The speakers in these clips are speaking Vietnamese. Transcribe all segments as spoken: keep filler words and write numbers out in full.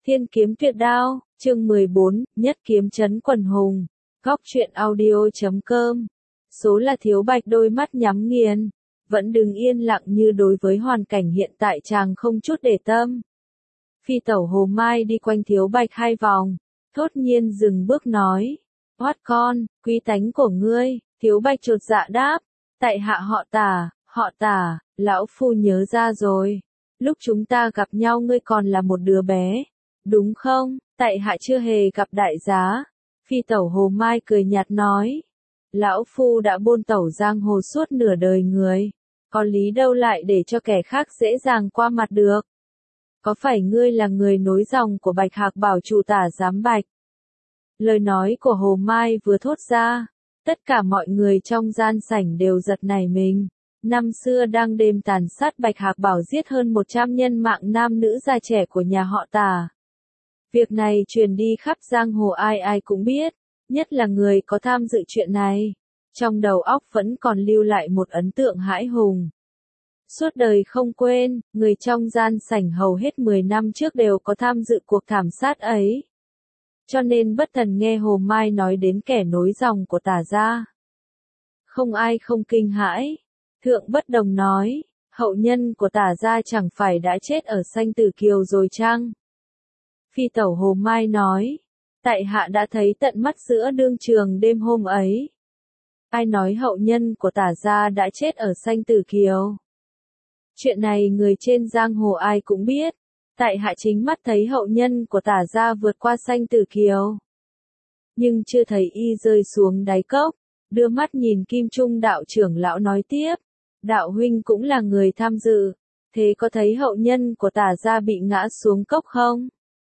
Thiên kiếm tuyệt đao, chương mười bốn, nhất kiếm chấn quần hùng. Góc truyện audio chấm com. Số là Thiếu Bạch đôi mắt nhắm nghiền, vẫn đứng yên lặng như đối với hoàn cảnh hiện tại chàng không chút để tâm. Phi tẩu Hồ Mai đi quanh Thiếu Bạch hai vòng, thốt nhiên dừng bước nói: "Hoát con, quý tánh của ngươi." Thiếu Bạch chột dạ đáp: "Tại hạ họ Tả, họ Tả, lão phu nhớ ra rồi. Lúc chúng ta gặp nhau ngươi còn là một đứa bé, đúng không? Tại hạ chưa hề gặp đại giá." Phi tẩu Hồ Mai cười nhạt nói: "Lão phu đã bôn tẩu giang hồ suốt nửa đời người, có lý đâu lại để cho kẻ khác dễ dàng qua mặt được. Có phải ngươi là người nối dòng của Bạch Hạc Bảo chủ Tả Giám Bạch?" Lời nói của Hồ Mai vừa thốt ra, tất cả mọi người trong gian sảnh đều giật nảy mình. Năm xưa đang đêm tàn sát Bạch Hạc Bảo giết hơn một trăm nhân mạng nam nữ già trẻ của nhà họ Tả. Việc này truyền đi khắp giang hồ, ai ai cũng biết, nhất là người có tham dự chuyện này. Trong đầu óc vẫn còn lưu lại một ấn tượng hãi hùng. Suốt đời không quên, người trong gian sảnh hầu hết mười năm trước đều có tham dự cuộc thảm sát ấy. Cho nên bất thần nghe Hồ Mai nói đến kẻ nối dòng của Tả gia, không ai không kinh hãi. Thượng Bất Đồng nói: "Hậu nhân của Tả gia chẳng phải đã chết ở Sanh Tử Kiều rồi chăng?" Phi tẩu Hồ Mai nói: "Tại hạ đã thấy tận mắt giữa đương trường đêm hôm ấy." "Ai nói hậu nhân của Tả gia đã chết ở Sanh Tử Kiều? Chuyện này người trên giang hồ ai cũng biết. Tại hạ chính mắt thấy hậu nhân của Tả gia vượt qua Sanh Tử Kiều, nhưng chưa thấy y rơi xuống đáy cốc." Đưa mắt nhìn Kim Trung đạo trưởng lão nói tiếp: "Đạo huynh cũng là người tham dự, thế có thấy hậu nhân của Tả gia bị ngã xuống cốc không?"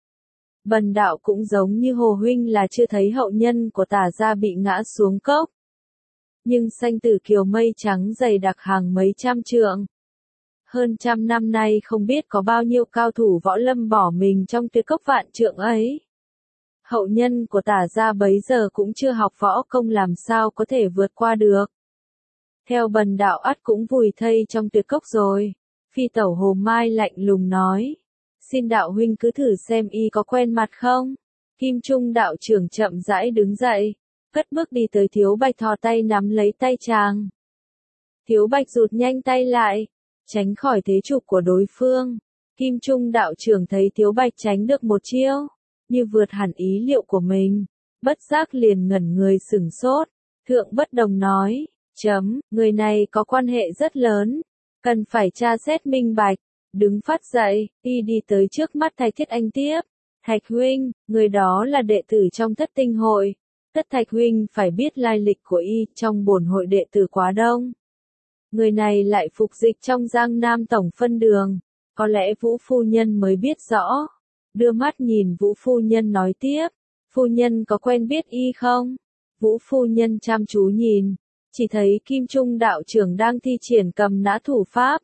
"Bần đạo cũng giống như Hồ huynh là chưa thấy hậu nhân của Tả gia bị ngã xuống cốc. Nhưng Sanh Tử Kiều mây trắng dày đặc hàng mấy trăm trượng. Hơn trăm năm nay không biết có bao nhiêu cao thủ võ lâm bỏ mình trong tuyệt cốc vạn trượng ấy. Hậu nhân của Tả gia bấy giờ cũng chưa học võ công, làm sao có thể vượt qua được. Theo bần đạo ắt cũng vùi thây trong tuyệt cốc rồi." Phi tẩu Hồ Mai lạnh lùng nói: "Xin đạo huynh cứ thử xem y có quen mặt không." Kim Trung đạo trưởng chậm rãi đứng dậy, cất bước đi tới Thiếu Bạch, thò tay nắm lấy tay chàng. Thiếu Bạch rụt nhanh tay lại, tránh khỏi thế chụp của đối phương. Kim Trung đạo trưởng thấy Thiếu Bạch tránh được một chiêu, như vượt hẳn ý liệu của mình, bất giác liền ngẩn người sửng sốt. Thượng Bất Đồng nói: "Chấm, người này có quan hệ rất lớn, cần phải tra xét minh bạch." Đứng phát dậy, y đi tới trước mắt Thạch Thiết Anh tiếp: "Thạch huynh, người đó là đệ tử trong Thất Tinh hội, tất Thạch huynh phải biết lai lịch của y, trong bổn hội đệ tử quá đông. Người này lại phục dịch trong Giang Nam tổng phân đường, có lẽ Vũ phu nhân mới biết rõ." Đưa mắt nhìn Vũ phu nhân nói tiếp: "Phu nhân có quen biết y không?" Vũ phu nhân chăm chú nhìn, chỉ thấy Kim Trung đạo trưởng đang thi triển cầm nã thủ pháp.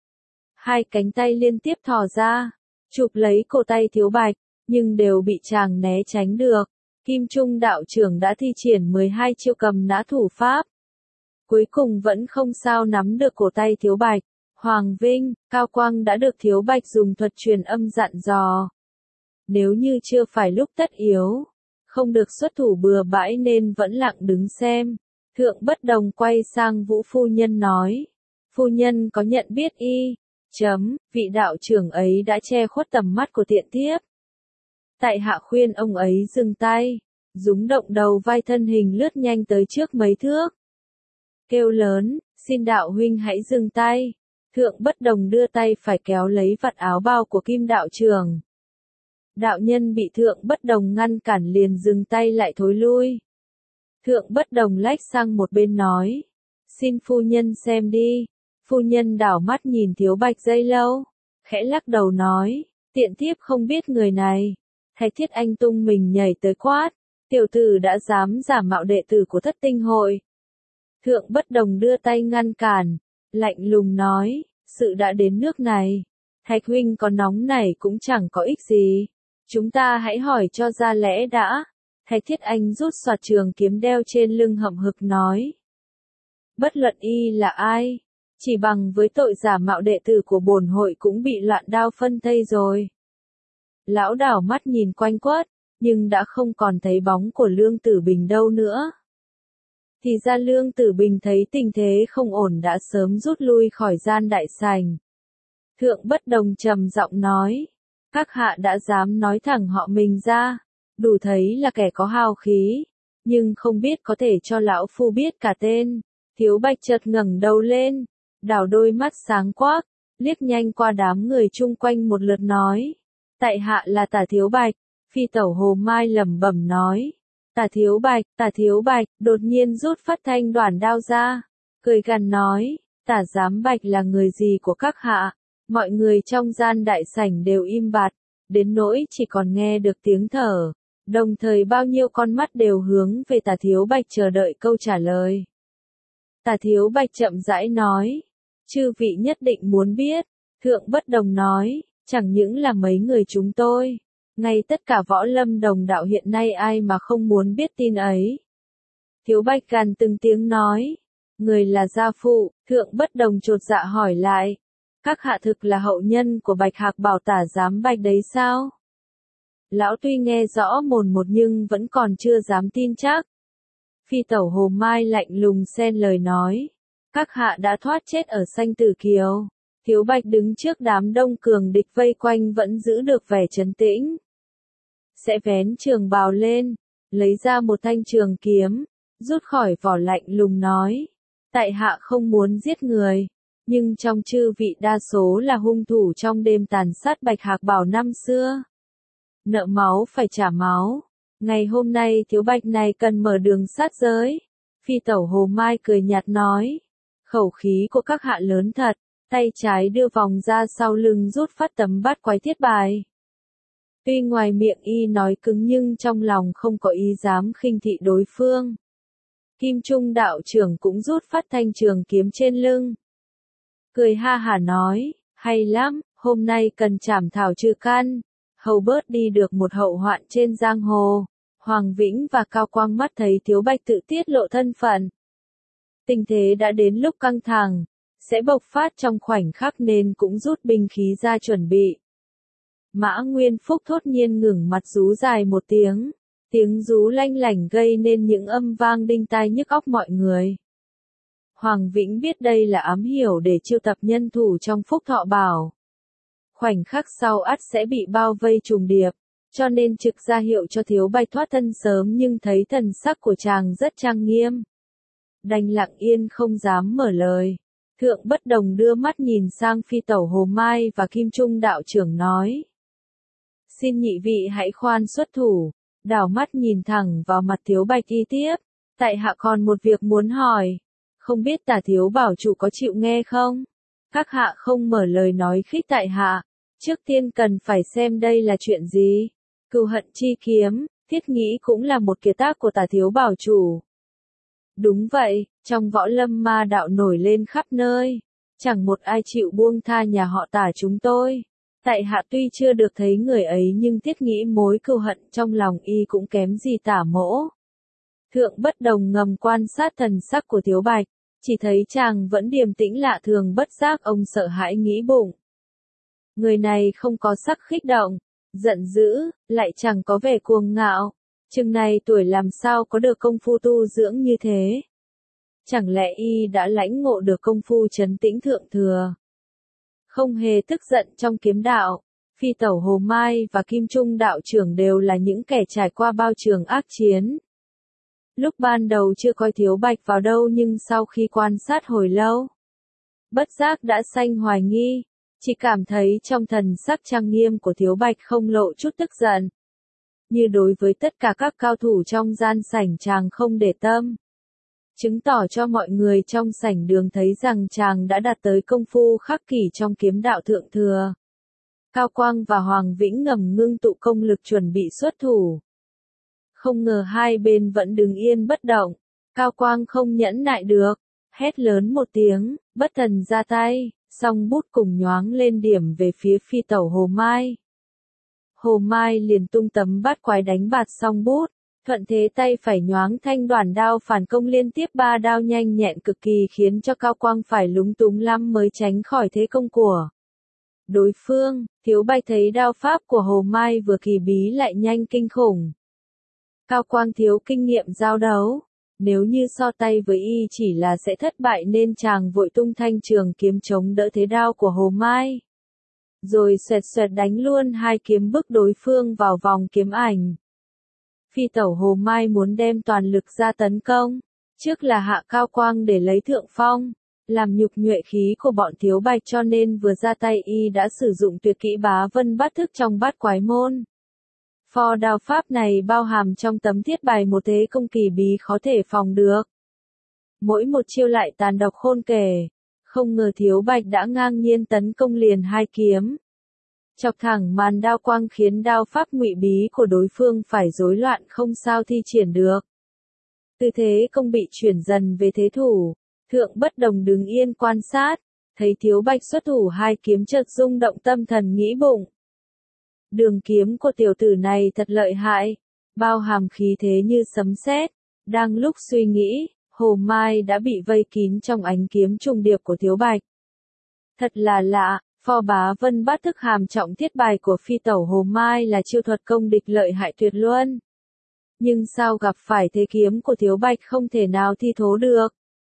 Hai cánh tay liên tiếp thò ra, chụp lấy cổ tay Thiếu Bạch, nhưng đều bị chàng né tránh được. Kim Trung đạo trưởng đã thi triển mười hai chiêu cầm nã thủ pháp, cuối cùng vẫn không sao nắm được cổ tay Thiếu Bạch. Hoàng Vinh, Cao Quang đã được Thiếu Bạch dùng thuật truyền âm dặn dò: nếu như chưa phải lúc tất yếu, không được xuất thủ bừa bãi, nên vẫn lặng đứng xem. Thượng Bất Đồng quay sang Vũ phu nhân nói: "Phu nhân có nhận biết y?" Chấm, vị đạo trưởng ấy đã che khuất tầm mắt của tiện thiếp. Tại hạ khuyên ông ấy dừng tay. Rúng động đầu vai, thân hình lướt nhanh tới trước mấy thước, kêu lớn: "Xin đạo huynh hãy dừng tay." Thượng Bất Đồng đưa tay phải kéo lấy vạt áo bao của Kim đạo trưởng. Đạo nhân bị Thượng Bất Đồng ngăn cản liền dừng tay lại, thối lui. Thượng Bất Đồng lách sang một bên nói: "Xin phu nhân xem đi." Phu nhân đảo mắt nhìn Thiếu Bạch giây lâu, khẽ lắc đầu nói: "Tiện thiếp không biết người này." Thạch Thiết Anh tung mình nhảy tới quát: "Tiểu tử đã dám giả mạo đệ tử của Thất Tinh hội." Thượng Bất Đồng đưa tay ngăn cản, lạnh lùng nói: "Sự đã đến nước này, Thạch huynh có nóng nảy cũng chẳng có ích gì. Chúng ta hãy hỏi cho ra lẽ đã." Thạch Thiết Anh rút xoạt trường kiếm đeo trên lưng hậm hực nói: "Bất luận y là ai, chỉ bằng với tội giả mạo đệ tử của bổn hội cũng bị loạn đao phân thây rồi." Lão đảo mắt nhìn quanh quất, nhưng đã không còn thấy bóng của Lương Tử Bình đâu nữa. Thì ra Lương Tử Bình thấy tình thế không ổn đã sớm rút lui khỏi gian đại sảnh. Thượng Bất Đồng trầm giọng nói, các hạ đã dám nói thẳng họ mình ra, đủ thấy là kẻ có hào khí, nhưng không biết có thể cho lão phu biết cả tên. Thiếu Bạch chợt ngẩng đầu lên, đảo đôi mắt sáng quắc, liếc nhanh qua đám người chung quanh một lượt nói, tại hạ là Tả Thiếu Bạch. Phi tẩu Hồ Mai lẩm bẩm nói, Tả Thiếu Bạch, Tả Thiếu Bạch, đột nhiên rút phát thanh đoản đao ra, cười gằn nói, Tả Giám Bạch là người gì của các hạ? Mọi người trong gian đại sảnh đều im bặt, đến nỗi chỉ còn nghe được tiếng thở, đồng thời bao nhiêu con mắt đều hướng về Tả Thiếu Bạch chờ đợi câu trả lời. Tả Thiếu Bạch chậm rãi nói, chư vị nhất định muốn biết. Thượng Bất Đồng nói, chẳng những là mấy người chúng tôi, ngay tất cả võ lâm đồng đạo hiện nay ai mà không muốn biết tin ấy. Thiếu Bạch gằn từng tiếng nói, người là gia phụ. Thượng Bất Đồng chột dạ hỏi lại, các hạ thực là hậu nhân của Bạch Hạc Bảo Tả Giám Bạch đấy sao? Lão tuy nghe rõ mồn một nhưng vẫn còn chưa dám tin chắc. Phi tẩu Hồ Mai lạnh lùng xen lời nói, các hạ đã thoát chết ở Sanh Tử Kiều. Thiếu Bạch đứng trước đám đông cường địch vây quanh vẫn giữ được vẻ trấn tĩnh. Sẽ vén trường bào lên, lấy ra một thanh trường kiếm, rút khỏi vỏ lạnh lùng nói, tại hạ không muốn giết người, nhưng trong chư vị đa số là hung thủ trong đêm tàn sát Bạch Hạc Bảo năm xưa. Nợ máu phải trả máu, ngày hôm nay Thiếu Bạch này cần mở đường sát giới. Phi tẩu Hồ Mai cười nhạt nói, khẩu khí của các hạ lớn thật. Tay trái đưa vòng ra sau lưng rút phát tấm bát quái thiết bài. Tuy ngoài miệng y nói cứng nhưng trong lòng không có ý dám khinh thị đối phương. Kim Trung đạo trưởng cũng rút phát thanh trường kiếm trên lưng. Cười ha hả nói, hay lắm, hôm nay cần trảm thảo trừ căn, hầu bớt đi được một hậu hoạn trên giang hồ. Hoàng Vĩnh và Cao Quang mắt thấy Thiếu Bạch tự tiết lộ thân phận. Tình thế đã đến lúc căng thẳng, sẽ bộc phát trong khoảnh khắc nên cũng rút binh khí ra chuẩn bị. Mã Nguyên Phúc thốt nhiên ngừng mặt rú dài một tiếng, tiếng rú lanh lảnh gây nên những âm vang đinh tai nhức óc mọi người. Hoàng Vĩnh biết đây là ám hiểu để chiêu tập nhân thủ trong Phúc Thọ Bảo. Khoảnh khắc sau ắt sẽ bị bao vây trùng điệp, cho nên trực ra hiệu cho Thiếu Bạch thoát thân sớm nhưng thấy thần sắc của chàng rất trang nghiêm. Đành lặng yên không dám mở lời. Thượng Bất Đồng đưa mắt nhìn sang Phi tẩu Hồ Mai và Kim Trung đạo trưởng nói. Xin nhị vị hãy khoan xuất thủ, đảo mắt nhìn thẳng vào mặt Thiếu Bạch y tiếp. Tại hạ còn một việc muốn hỏi, không biết Tả Thiếu Bảo chủ có chịu nghe không? Các hạ không mở lời nói khích tại hạ, trước tiên cần phải xem đây là chuyện gì. Cừu hận chi kiếm, thiết nghĩ cũng là một kiệt tác của Tả Thiếu Bảo chủ. Đúng vậy, trong võ lâm ma đạo nổi lên khắp nơi, chẳng một ai chịu buông tha nhà họ Tả chúng tôi. Tại hạ tuy chưa được thấy người ấy nhưng thiết nghĩ mối cừu hận trong lòng y cũng kém gì Tả mỗ. Thượng Bất Đồng ngầm quan sát thần sắc của Thiếu Bạch, chỉ thấy chàng vẫn điềm tĩnh lạ thường, bất giác ông sợ hãi nghĩ bụng. Người này không có sắc khích động, giận dữ, lại chẳng có vẻ cuồng ngạo. Chừng này tuổi làm sao có được công phu tu dưỡng như thế? Chẳng lẽ y đã lãnh ngộ được công phu trấn tĩnh thượng thừa? Không hề tức giận trong kiếm đạo, Phi tẩu Hồ Mai và Kim Trung đạo trưởng đều là những kẻ trải qua bao trường ác chiến. Lúc ban đầu chưa coi Thiếu Bạch vào đâu nhưng sau khi quan sát hồi lâu, bất giác đã sanh hoài nghi, chỉ cảm thấy trong thần sắc trang nghiêm của Thiếu Bạch không lộ chút tức giận. Như đối với tất cả các cao thủ trong gian sảnh chàng không để tâm. Chứng tỏ cho mọi người trong sảnh đường thấy rằng chàng đã đạt tới công phu khắc kỷ trong kiếm đạo thượng thừa. Cao Quang và Hoàng Vĩnh ngầm ngưng tụ công lực chuẩn bị xuất thủ. Không ngờ hai bên vẫn đứng yên bất động. Cao Quang không nhẫn nại được, hét lớn một tiếng, bất thần ra tay, song bút cùng nhoáng lên điểm về phía Phi tẩu Hồ Mai. Hồ Mai liền tung tấm bát quái đánh bạt song bút, thuận thế tay phải nhoáng thanh đoản đao phản công liên tiếp ba đao nhanh nhẹn cực kỳ khiến cho Cao Quang phải lúng túng lắm mới tránh khỏi thế công của đối phương, Thiếu Bạch thấy đao pháp của Hồ Mai vừa kỳ bí lại nhanh kinh khủng. Cao Quang thiếu kinh nghiệm giao đấu, nếu như so tay với y chỉ là sẽ thất bại nên chàng vội tung thanh trường kiếm chống đỡ thế đao của Hồ Mai. Rồi xoẹt xoẹt đánh luôn hai kiếm bức đối phương vào vòng kiếm ảnh. Phi tẩu Hồ Mai muốn đem toàn lực ra tấn công, trước là hạ Cao Quang để lấy thượng phong, làm nhục nhuệ khí của bọn Thiếu Bạch cho nên vừa ra tay y đã sử dụng tuyệt kỹ bá vân bát thức trong bát quái môn. Phò đao pháp này bao hàm trong tấm thiết bài một thế công kỳ bí khó thể phòng được. Mỗi một chiêu lại tàn độc khôn kể, không ngờ Thiếu Bạch đã ngang nhiên tấn công liền hai kiếm. Chọc thẳng màn đao quang khiến đao pháp ngụy bí của đối phương phải rối loạn không sao thi triển được. Tư thế công bị chuyển dần về thế thủ, Thượng Bất Đồng đứng yên quan sát, thấy Thiếu Bạch xuất thủ hai kiếm chợt rung động tâm thần nghĩ bụng. Đường kiếm của tiểu tử này thật lợi hại, bao hàm khí thế như sấm sét. Đang lúc suy nghĩ, Hồ Mai đã bị vây kín trong ánh kiếm trùng điệp của Thiếu Bạch. Thật là lạ, phò bá vân bát thức hàm trọng thiết bài của phi tẩu Hồ Mai là chiêu thuật công địch lợi hại tuyệt luân. Nhưng sao gặp phải thế kiếm của Thiếu Bạch không thể nào thi thố được.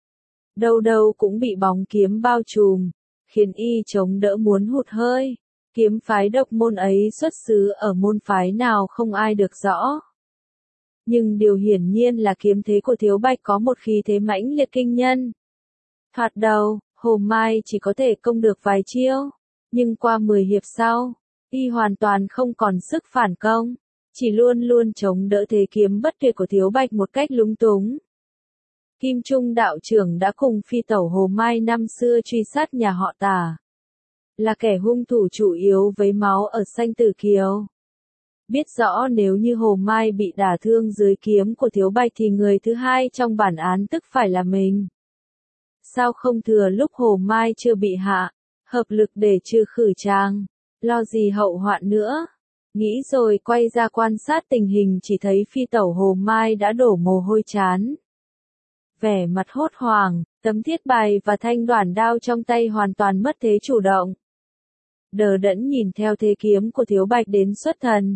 Đâu đâu cũng bị bóng kiếm bao trùm, khiến y chống đỡ muốn hụt hơi. Kiếm phái độc môn ấy xuất xứ ở môn phái nào không ai được rõ. Nhưng điều hiển nhiên là kiếm thế của Thiếu Bạch có một khí thế mãnh liệt kinh nhân. Thoạt đầu, Hồ Mai chỉ có thể công được vài chiêu, nhưng qua mười hiệp sau, y hoàn toàn không còn sức phản công, chỉ luôn luôn chống đỡ thế kiếm bất tuyệt của Thiếu Bạch một cách lúng túng. Kim Trung đạo trưởng đã cùng phi tẩu Hồ Mai năm xưa truy sát nhà họ Tả, là kẻ hung thủ chủ yếu với máu ở Sanh Tử Kiều. Biết rõ nếu như Hồ Mai bị đả thương dưới kiếm của Thiếu Bạch thì người thứ hai trong bản án tức phải là mình. Sao không thừa lúc Hồ Mai chưa bị hạ, hợp lực để trừ khử chàng, lo gì hậu hoạn nữa. Nghĩ rồi quay ra quan sát tình hình chỉ thấy phi tẩu Hồ Mai đã đổ mồ hôi chán. Vẻ mặt hốt hoảng, tấm thiết bài và thanh đoản đao trong tay hoàn toàn mất thế chủ động. Đờ đẫn nhìn theo thế kiếm của Thiếu Bạch đến xuất thần.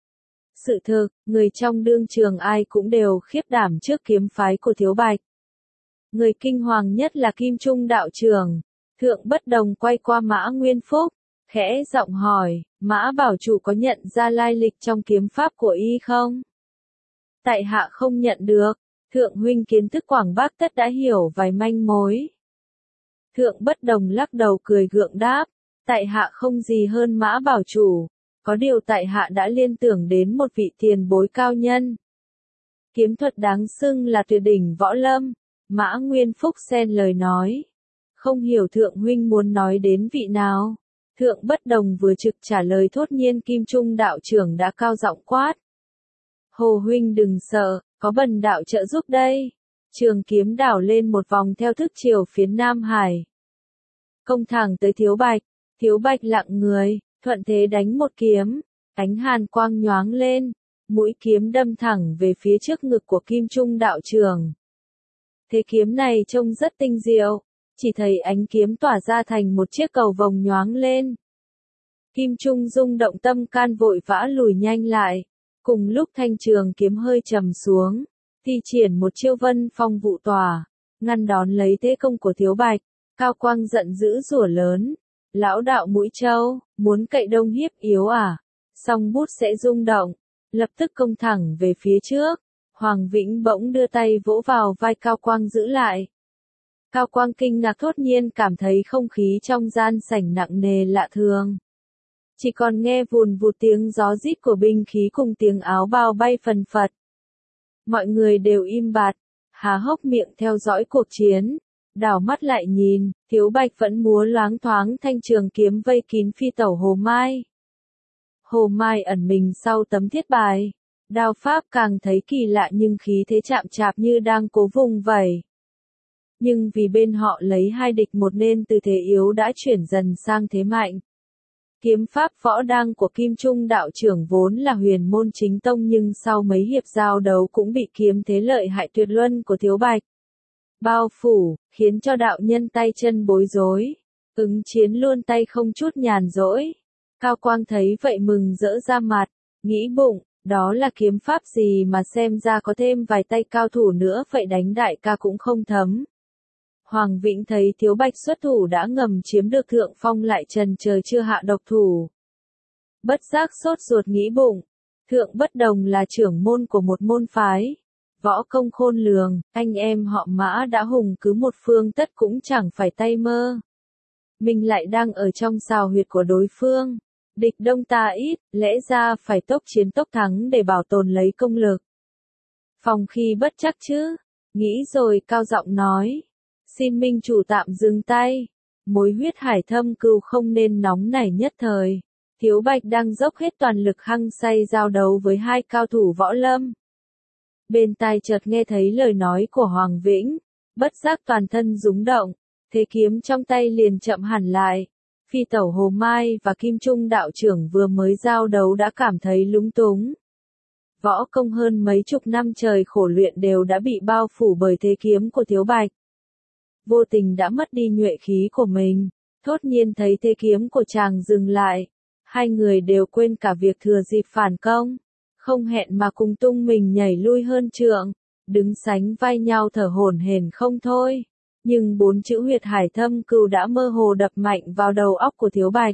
Sự thực, người trong đương trường ai cũng đều khiếp đảm trước kiếm phái của Thiếu Bạch. Người kinh hoàng nhất là Kim Trung đạo trưởng. Thượng Bất Đồng quay qua Mã Nguyên Phúc, khẽ giọng hỏi, Mã bảo chủ có nhận ra lai lịch trong kiếm pháp của y không? Tại hạ không nhận được, Thượng huynh kiến thức Quảng Bắc tất đã hiểu vài manh mối. Thượng Bất Đồng lắc đầu cười gượng đáp, tại hạ không gì hơn Mã bảo chủ, có điều tại hạ đã liên tưởng đến một vị tiền bối cao nhân. Kiếm thuật đáng xưng là tuyệt đỉnh võ lâm, Mã Nguyên Phúc xen lời nói. Không hiểu Thượng huynh muốn nói đến vị nào. Thượng Bất Đồng vừa trực trả lời thốt nhiên Kim Trung đạo trưởng đã cao giọng quát. Hồ huynh đừng sợ, có bần đạo trợ giúp đây. Trường kiếm đảo lên một vòng theo thức chiều phía Nam Hải. Công thẳng tới Thiếu Bạch, Thiếu Bạch lặng người, thuận thế đánh một kiếm, ánh hàn quang nhoáng lên, mũi kiếm đâm thẳng về phía trước ngực của Kim Trung đạo trưởng. Thế kiếm này trông rất tinh diệu, chỉ thấy ánh kiếm tỏa ra thành một chiếc cầu vồng nhoáng lên. Kim Trung rung động tâm can vội vã lùi nhanh lại, cùng lúc thanh trường kiếm hơi trầm xuống, thi triển một chiêu vân phong vụ tỏa, ngăn đón lấy thế công của Thiếu Bạch. Cao Quang giận dữ rủa lớn, lão đạo mũi trâu, muốn cậy đông hiếp yếu à? Song bút sẽ rung động, lập tức công thẳng về phía trước. Hoàng Vĩnh bỗng đưa tay vỗ vào vai Cao Quang giữ lại. Cao Quang kinh ngạc thốt nhiên cảm thấy không khí trong gian sảnh nặng nề lạ thường. Chỉ còn nghe vùn vụt tiếng gió rít của binh khí cùng tiếng áo bào bay phần phật. Mọi người đều im bặt, há hốc miệng theo dõi cuộc chiến. Đảo mắt lại nhìn, Thiếu Bạch vẫn múa loáng thoáng thanh trường kiếm vây kín phi tẩu Hồ Mai. Hồ Mai ẩn mình sau tấm thiết bài. Đao pháp càng thấy kỳ lạ nhưng khí thế chạm chạp như đang cố vùng vẩy. Nhưng vì bên họ lấy hai địch một nên từ thế yếu đã chuyển dần sang thế mạnh. Kiếm pháp võ đăng của Kim Trung đạo trưởng vốn là huyền môn chính tông nhưng sau mấy hiệp giao đấu cũng bị kiếm thế lợi hại tuyệt luân của Thiếu Bạch bao phủ, khiến cho đạo nhân tay chân bối rối. Ứng Chiến luôn tay không chút nhàn rỗi. Cao Quang thấy vậy mừng rỡ ra mặt, nghĩ bụng, đó là kiếm pháp gì mà xem ra có thêm vài tay cao thủ nữa vậy đánh đại ca cũng không thấm. Hoàng Vĩnh thấy Thiếu Bạch xuất thủ đã ngầm chiếm được thượng phong lại trần chờ chưa hạ độc thủ. Bất giác sốt ruột nghĩ bụng, Thượng Bất Đồng là trưởng môn của một môn phái. Võ công khôn lường, anh em họ Mã đã hùng cứ một phương tất cũng chẳng phải tay mơ. Mình lại đang ở trong xào huyệt của đối phương. Địch đông ta ít, lẽ ra phải tốc chiến tốc thắng để bảo tồn lấy công lực. Phòng khi bất chắc chứ, nghĩ rồi cao giọng nói. Xin minh chủ tạm dừng tay, mối huyết hải thâm cừu không nên nóng nảy nhất thời. Thiếu Bạch đang dốc hết toàn lực hăng say giao đấu với hai cao thủ võ lâm. Bên tai chợt nghe thấy lời nói của Hoàng Vĩnh, bất giác toàn thân rúng động, thế kiếm trong tay liền chậm hẳn lại. Phi tẩu Hồ Mai và Kim Trung đạo trưởng vừa mới giao đấu đã cảm thấy lúng túng. Võ công hơn mấy chục năm trời khổ luyện đều đã bị bao phủ bởi thế kiếm của Thiếu Bạch. Vô tình đã mất đi nhuệ khí của mình, thốt nhiên thấy thế kiếm của chàng dừng lại. Hai người đều quên cả việc thừa dịp phản công, không hẹn mà cùng tung mình nhảy lui hơn trượng, đứng sánh vai nhau thở hổn hển không thôi. Nhưng bốn chữ huyệt hải thâm cừu đã mơ hồ đập mạnh vào đầu óc của Thiếu Bạch.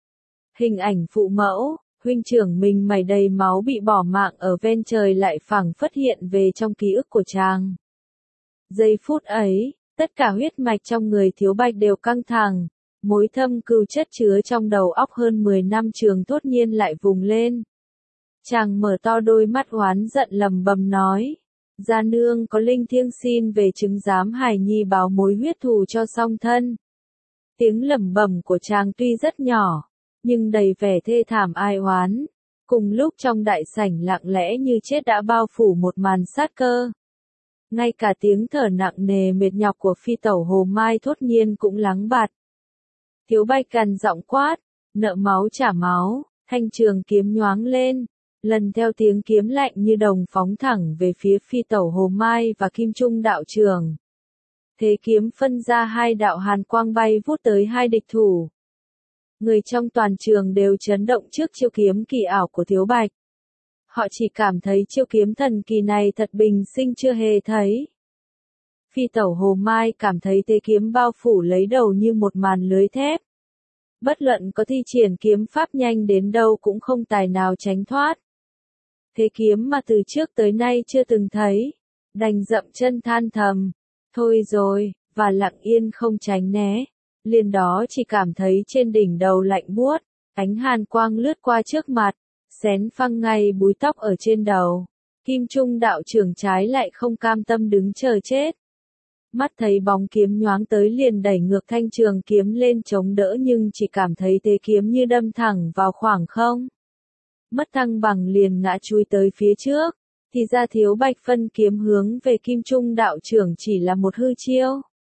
Hình ảnh phụ mẫu, huynh trưởng mình mày đầy máu bị bỏ mạng ở ven trời lại phảng phất hiện về trong ký ức của chàng. Giây phút ấy, tất cả huyết mạch trong người Thiếu Bạch đều căng thẳng, mối thâm cừu chất chứa trong đầu óc hơn mười năm trường thốt nhiên lại vùng lên. Chàng mở to đôi mắt oán giận lầm bầm nói. Gia nương có linh thiêng xin về chứng giám Hải Nhi báo mối huyết thù cho song thân. Tiếng lẩm bẩm của chàng tuy rất nhỏ, nhưng đầy vẻ thê thảm ai oán. Cùng lúc trong đại sảnh lặng lẽ như chết đã bao phủ một màn sát cơ. Ngay cả tiếng thở nặng nề mệt nhọc của phi tẩu Hồ Mai thốt nhiên cũng lắng bạt. Thiếu Bạch gằn giọng quát, nợ máu trả máu, thanh trường kiếm nhoáng lên. Lần theo tiếng kiếm lạnh như đồng phóng thẳng về phía phi tẩu Hồ Mai và Kim Trung đạo trưởng. Thế kiếm phân ra hai đạo hàn quang bay vút tới hai địch thủ. Người trong toàn trường đều chấn động trước chiêu kiếm kỳ ảo của Thiếu Bạch. Họ chỉ cảm thấy chiêu kiếm thần kỳ này thật bình sinh chưa hề thấy. Phi tẩu Hồ Mai cảm thấy thế kiếm bao phủ lấy đầu như một màn lưới thép. Bất luận có thi triển kiếm pháp nhanh đến đâu cũng không tài nào tránh thoát. Thế kiếm mà từ trước tới nay chưa từng thấy, đành dậm chân than thầm, thôi rồi, và lặng yên không tránh né. Liền đó chỉ cảm thấy trên đỉnh đầu lạnh buốt, ánh hàn quang lướt qua trước mặt, xén phăng ngay búi tóc ở trên đầu. Kim Trung đạo trưởng trái lại không cam tâm đứng chờ chết. Mắt thấy bóng kiếm nhoáng tới liền đẩy ngược thanh trường kiếm lên chống đỡ nhưng chỉ cảm thấy thế kiếm như đâm thẳng vào khoảng không. Mất thăng bằng liền ngã chui tới phía trước, thì ra Thiếu Bạch phân kiếm hướng về Kim Trung đạo trưởng chỉ là một hư chiêu.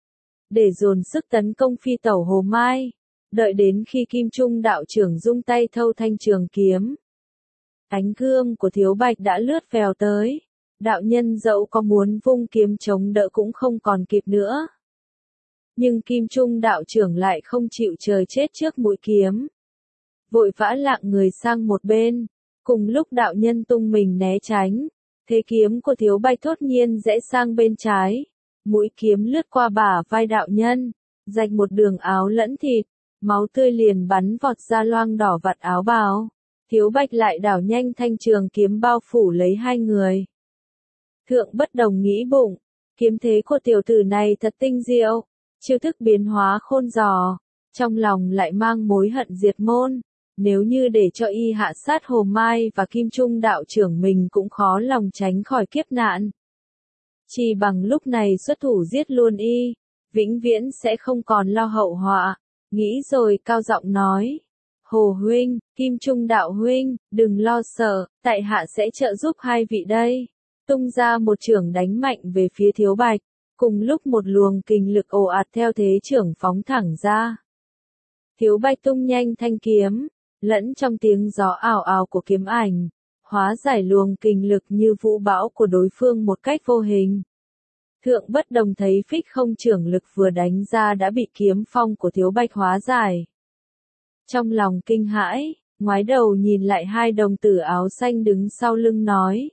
Để dồn sức tấn công phi tẩu Hồ Mai, đợi đến khi Kim Trung đạo trưởng rung tay thâu thanh trường kiếm. Ánh gươm của Thiếu Bạch đã lướt vèo tới, đạo nhân dẫu có muốn vung kiếm chống đỡ cũng không còn kịp nữa. Nhưng Kim Trung đạo trưởng lại không chịu chờ chết trước mũi kiếm. Vội vã lạng người sang một bên, cùng lúc đạo nhân tung mình né tránh, thế kiếm của Thiếu Bạch thốt nhiên rẽ sang bên trái, mũi kiếm lướt qua bả vai đạo nhân, rạch một đường áo lẫn thịt, máu tươi liền bắn vọt ra loang đỏ vạt áo bào. Thiếu Bạch lại đảo nhanh thanh trường kiếm bao phủ lấy hai người. Thượng Bất Đồng nghĩ bụng, kiếm thế của tiểu tử này thật tinh diệu, chiêu thức biến hóa khôn giò, trong lòng lại mang mối hận diệt môn. Nếu như để cho y hạ sát Hồ Mai và Kim Trung đạo trưởng mình cũng khó lòng tránh khỏi kiếp nạn. Chỉ bằng lúc này xuất thủ giết luôn y, vĩnh viễn sẽ không còn lo hậu họa. Nghĩ rồi cao giọng nói. Hồ huynh, Kim Trung đạo huynh, đừng lo sợ, tại hạ sẽ trợ giúp hai vị đây. Tung ra một chưởng đánh mạnh về phía Thiếu Bạch, cùng lúc một luồng kình lực ồ ạt theo thế chưởng phóng thẳng ra. Thiếu Bạch tung nhanh thanh kiếm, lẫn trong tiếng gió ảo ảo của kiếm ảnh, hóa giải luồng kình lực như vũ bão của đối phương một cách vô hình. Thượng Bất Đồng thấy phích không trưởng lực vừa đánh ra đã bị kiếm phong của Thiếu Bạch hóa giải. Trong lòng kinh hãi, ngoái đầu nhìn lại hai đồng tử áo xanh đứng sau lưng nói.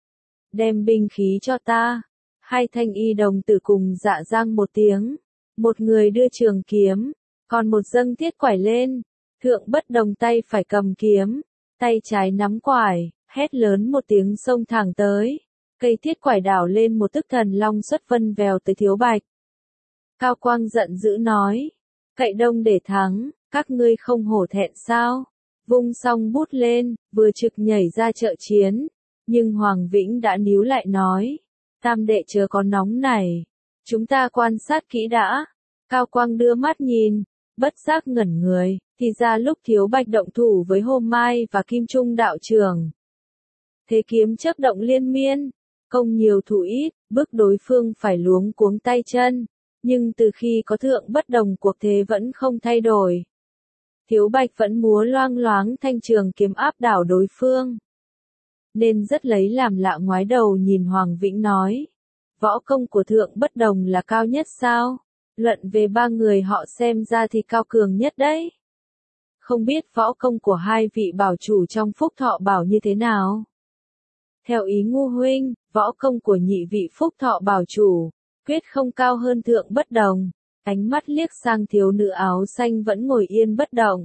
Đem binh khí cho ta. Hai thanh y đồng tử cùng dạ giang một tiếng. Một người đưa trường kiếm, còn một dâng thiết quải lên. Thượng Bất Đồng tay phải cầm kiếm, tay trái nắm quải, hét lớn một tiếng xông thẳng tới. Cây thiết quải đảo lên một tức thần long xuất vân vèo tới Thiếu Bạch. Cao Quang giận dữ nói. Cậy đông để thắng, các ngươi không hổ thẹn sao? Vung xong bút lên, vừa trực nhảy ra trợ chiến. Nhưng Hoàng Vĩnh đã níu lại nói. Tam đệ chớ có nóng này. Chúng ta quan sát kỹ đã. Cao Quang đưa mắt nhìn, bất giác ngẩn người, thì ra lúc Thiếu Bạch động thủ với Hôm Mai và Kim Trung đạo trưởng. Thế kiếm chớp động liên miên, công nhiều thủ ít, bức đối phương phải luống cuống tay chân, nhưng từ khi có Thượng Bất Đồng cuộc thế vẫn không thay đổi. Thiếu Bạch vẫn múa loang loáng thanh trường kiếm áp đảo đối phương. Nên rất lấy làm lạ ngoái đầu nhìn Hoàng Vĩnh nói. Võ công của Thượng Bất Đồng là cao nhất sao? Luận về ba người họ xem ra thì cao cường nhất đấy. Không biết võ công của hai vị bảo chủ trong Phúc Thọ Bảo như thế nào? Theo ý Ngu huynh, võ công của nhị vị Phúc Thọ Bảo chủ, quyết không cao hơn Thượng Bất Đồng. Ánh mắt liếc sang thiếu nữ áo xanh vẫn ngồi yên bất động.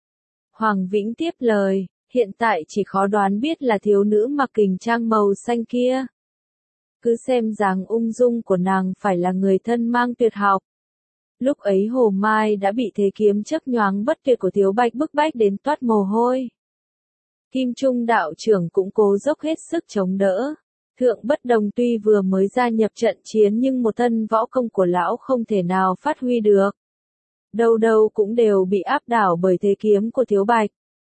Hoàng Vĩnh tiếp lời, hiện tại chỉ khó đoán biết là thiếu nữ mặc kình trang màu xanh kia. Cứ xem dáng ung dung của nàng phải là người thân mang tuyệt học. Lúc ấy Hồ Mai đã bị thế kiếm chớp nhoáng bất tuyệt của Thiếu Bạch bức bách đến toát mồ hôi. Kim Trung đạo trưởng cũng cố dốc hết sức chống đỡ. Thượng Bất Đồng tuy vừa mới gia nhập trận chiến nhưng một thân võ công của lão không thể nào phát huy được. Đâu đâu cũng đều bị áp đảo bởi thế kiếm của Thiếu Bạch.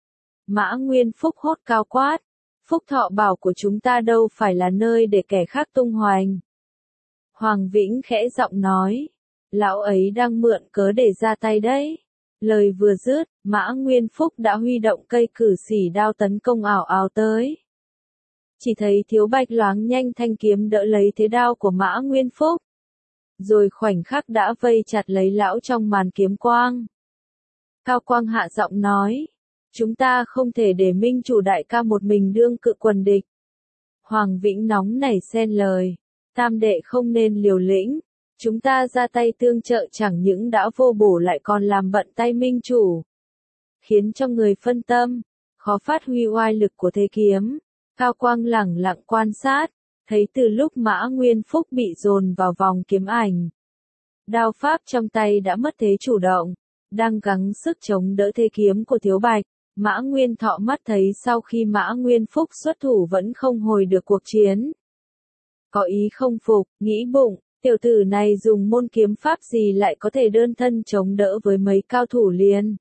Mã Nguyên Phúc hốt cao quát. Phúc Thọ Bảo của chúng ta đâu phải là nơi để kẻ khác tung hoành. Hoàng Vĩnh khẽ giọng nói. Lão ấy đang mượn cớ để ra tay đấy. Lời vừa dứt, Mã Nguyên Phúc đã huy động cây cử xỉ đao tấn công ảo ảo tới. Chỉ thấy Thiếu Bạch loáng nhanh thanh kiếm đỡ lấy thế đao của Mã Nguyên Phúc. Rồi khoảnh khắc đã vây chặt lấy lão trong màn kiếm quang. Cao Quang hạ giọng nói. Chúng ta không thể để Minh chủ đại ca một mình đương cự quần địch. Hoàng Vĩnh nóng nảy xen lời. Tam đệ không nên liều lĩnh. Chúng ta ra tay tương trợ chẳng những đã vô bổ lại còn làm bận tay Minh chủ. Khiến cho người phân tâm, khó phát huy oai lực của thế kiếm. Cao Quang lẳng lặng quan sát, thấy từ lúc Mã Nguyên Phúc bị dồn vào vòng kiếm ảnh. Đao pháp trong tay đã mất thế chủ động, đang gắng sức chống đỡ thế kiếm của Thiếu Bạch. Mã Nguyên Thọ mắt thấy sau khi Mã Nguyên Phúc xuất thủ vẫn không hồi được cuộc chiến. Có ý không phục, nghĩ bụng, tiểu tử này dùng môn kiếm pháp gì lại có thể đơn thân chống đỡ với mấy cao thủ liền.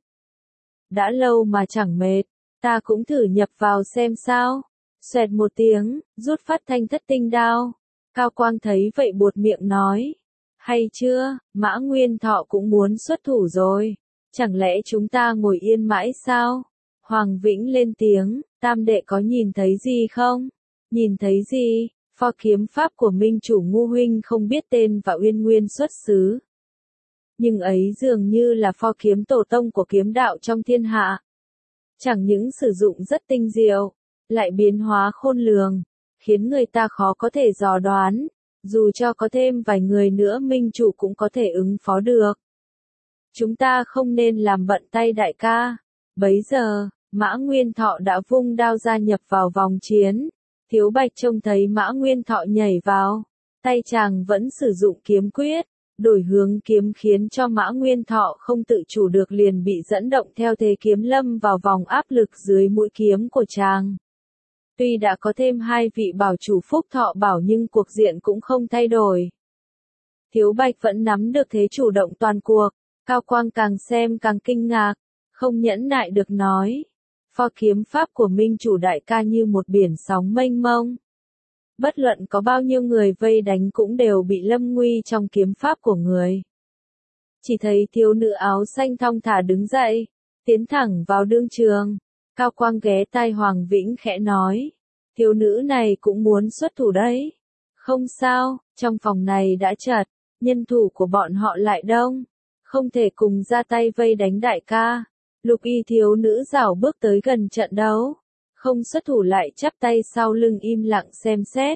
Đã lâu mà chẳng mệt, ta cũng thử nhập vào xem sao. Xoẹt một tiếng, rút phát thanh thất tinh đao. Cao Quang thấy vậy buột miệng nói. Hay chưa, Mã Nguyên Thọ cũng muốn xuất thủ rồi. Chẳng lẽ chúng ta ngồi yên mãi sao? Hoàng Vĩnh lên tiếng, tam đệ có nhìn thấy gì không? Nhìn thấy gì? Pho kiếm pháp của Minh chủ Ngu huynh không biết tên và uyên nguyên xuất xứ. Nhưng ấy dường như là pho kiếm tổ tông của kiếm đạo trong thiên hạ. Chẳng những sử dụng rất tinh diệu, lại biến hóa khôn lường, khiến người ta khó có thể dò đoán, dù cho có thêm vài người nữa Minh chủ cũng có thể ứng phó được. Chúng ta không nên làm bận tay đại ca. Bấy giờ, Mã Nguyên Thọ đã vung đao gia nhập vào vòng chiến. Thiếu Bạch trông thấy Mã Nguyên Thọ nhảy vào, tay chàng vẫn sử dụng kiếm quyết, đổi hướng kiếm khiến cho Mã Nguyên Thọ không tự chủ được liền bị dẫn động theo thế kiếm lâm vào vòng áp lực dưới mũi kiếm của chàng. Tuy đã có thêm hai vị bảo chủ Phúc Thọ Bảo nhưng cuộc diện cũng không thay đổi. Thiếu Bạch vẫn nắm được thế chủ động toàn cuộc, Cao Quang càng xem càng kinh ngạc, không nhẫn nại được nói. Pho kiếm pháp của Minh chủ đại ca như một biển sóng mênh mông. Bất luận có bao nhiêu người vây đánh cũng đều bị lâm nguy trong kiếm pháp của người. Chỉ thấy thiếu nữ áo xanh thong thả đứng dậy, tiến thẳng vào đương trường. Cao Quang ghé tai Hoàng Vĩnh khẽ nói. Thiếu nữ này cũng muốn xuất thủ đấy. Không sao, trong phòng này đã chật, nhân thủ của bọn họ lại đông, không thể cùng ra tay vây đánh đại ca. Lục y thiếu nữ rảo bước tới gần trận đấu, không xuất thủ lại chắp tay sau lưng im lặng xem xét.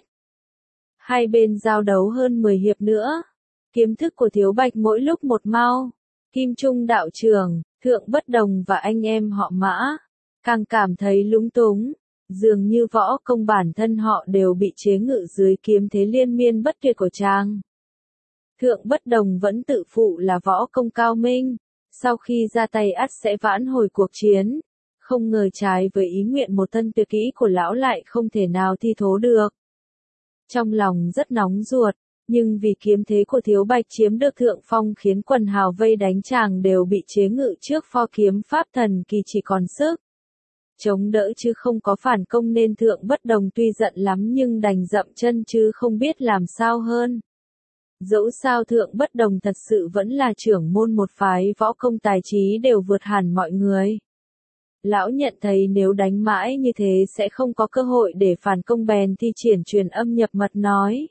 Hai bên giao đấu hơn mười hiệp nữa, kiếm thức của Thiếu Bạch mỗi lúc một mau. Kim Trung đạo trưởng, Thượng Bất Đồng và anh em họ Mã, càng cảm thấy lúng túng, dường như võ công bản thân họ đều bị chế ngự dưới kiếm thế liên miên bất tuyệt của chàng. Thượng Bất Đồng vẫn tự phụ là võ công cao minh, sau khi ra tay ắt sẽ vãn hồi cuộc chiến, không ngờ trái với ý nguyện một thân tuyệt kỹ của lão lại không thể nào thi thố được. Trong lòng rất nóng ruột, nhưng vì kiếm thế của Thiếu Bạch chiếm được thượng phong khiến quần hào vây đánh chàng đều bị chế ngự trước pho kiếm pháp thần kỳ chỉ còn sức chống đỡ chứ không có phản công, nên Thượng Bất Đồng tuy giận lắm nhưng đành dậm chân chứ không biết làm sao hơn. Dẫu sao Thượng Bất Đồng thật sự vẫn là trưởng môn một phái võ công tài trí đều vượt hẳn mọi người. Lão nhận thấy nếu đánh mãi như thế sẽ không có cơ hội để phản công, bèn thi triển truyền âm nhập mật nói.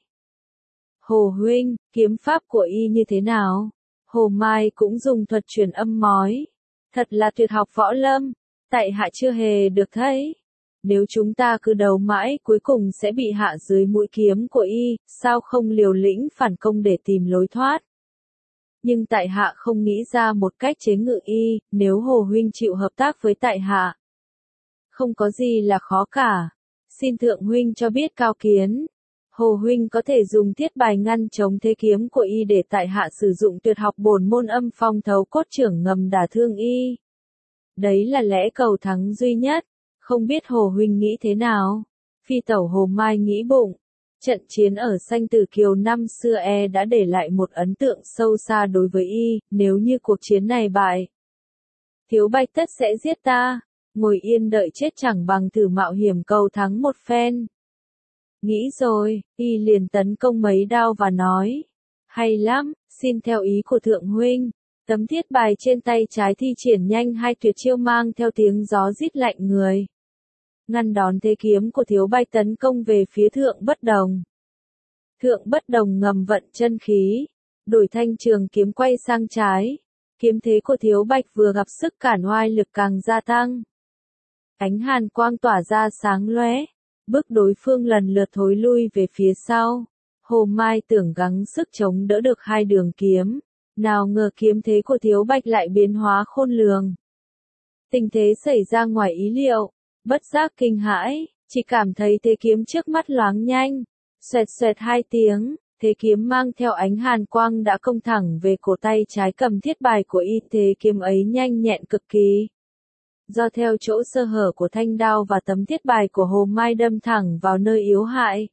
Hồ huynh, kiếm pháp của y như thế nào? Hồ Mai cũng dùng thuật truyền âm nói. Thật là tuyệt học võ lâm, tại hạ chưa hề được thấy. Nếu chúng ta cứ đấu mãi cuối cùng sẽ bị hạ dưới mũi kiếm của y, sao không liều lĩnh phản công để tìm lối thoát? Nhưng tại hạ không nghĩ ra một cách chế ngự y, nếu Hồ huynh chịu hợp tác với tại hạ. Không có gì là khó cả. Xin Thượng huynh cho biết cao kiến. Hồ huynh có thể dùng thiết bài ngăn chống thế kiếm của y để tại hạ sử dụng tuyệt học bổn môn âm phong thấu cốt trưởng ngầm đả thương y. Đấy là lẽ cầu thắng duy nhất, không biết Hồ huynh nghĩ thế nào? Phi tẩu Hồ Mai nghĩ bụng, trận chiến ở Sanh Tử Kiều năm xưa e đã để lại một ấn tượng sâu xa đối với y, nếu như cuộc chiến này bại. Thiếu Bạch tất sẽ giết ta, ngồi yên đợi chết chẳng bằng thử mạo hiểm cầu thắng một phen. Nghĩ rồi, y liền tấn công mấy đao và nói, hay lắm, xin theo ý của Thượng huynh. Tấm thiết bài trên tay trái thi triển nhanh hai tuyệt chiêu mang theo tiếng gió rít lạnh người. Ngăn đón thế kiếm của Thiếu Bạch tấn công về phía Thượng Bất Đồng. Thượng Bất Đồng ngầm vận chân khí, đổi thanh trường kiếm quay sang trái. Kiếm thế của Thiếu Bạch vừa gặp sức cản oai lực càng gia tăng. Ánh hàn quang tỏa ra sáng lóe, bước đối phương lần lượt thối lui về phía sau. Hồ Mai tưởng gắng sức chống đỡ được hai đường kiếm. Nào ngờ kiếm thế của Thiếu Bạch lại biến hóa khôn lường. Tình thế xảy ra ngoài ý liệu, bất giác kinh hãi, chỉ cảm thấy thế kiếm trước mắt loáng nhanh, xoẹt xoẹt hai tiếng, thế kiếm mang theo ánh hàn quang đã công thẳng về cổ tay trái cầm thiết bài của y, thế kiếm ấy nhanh nhẹn cực kỳ. Do theo chỗ sơ hở của thanh đao và tấm thiết bài của Hồ Mai đâm thẳng vào nơi yếu hại.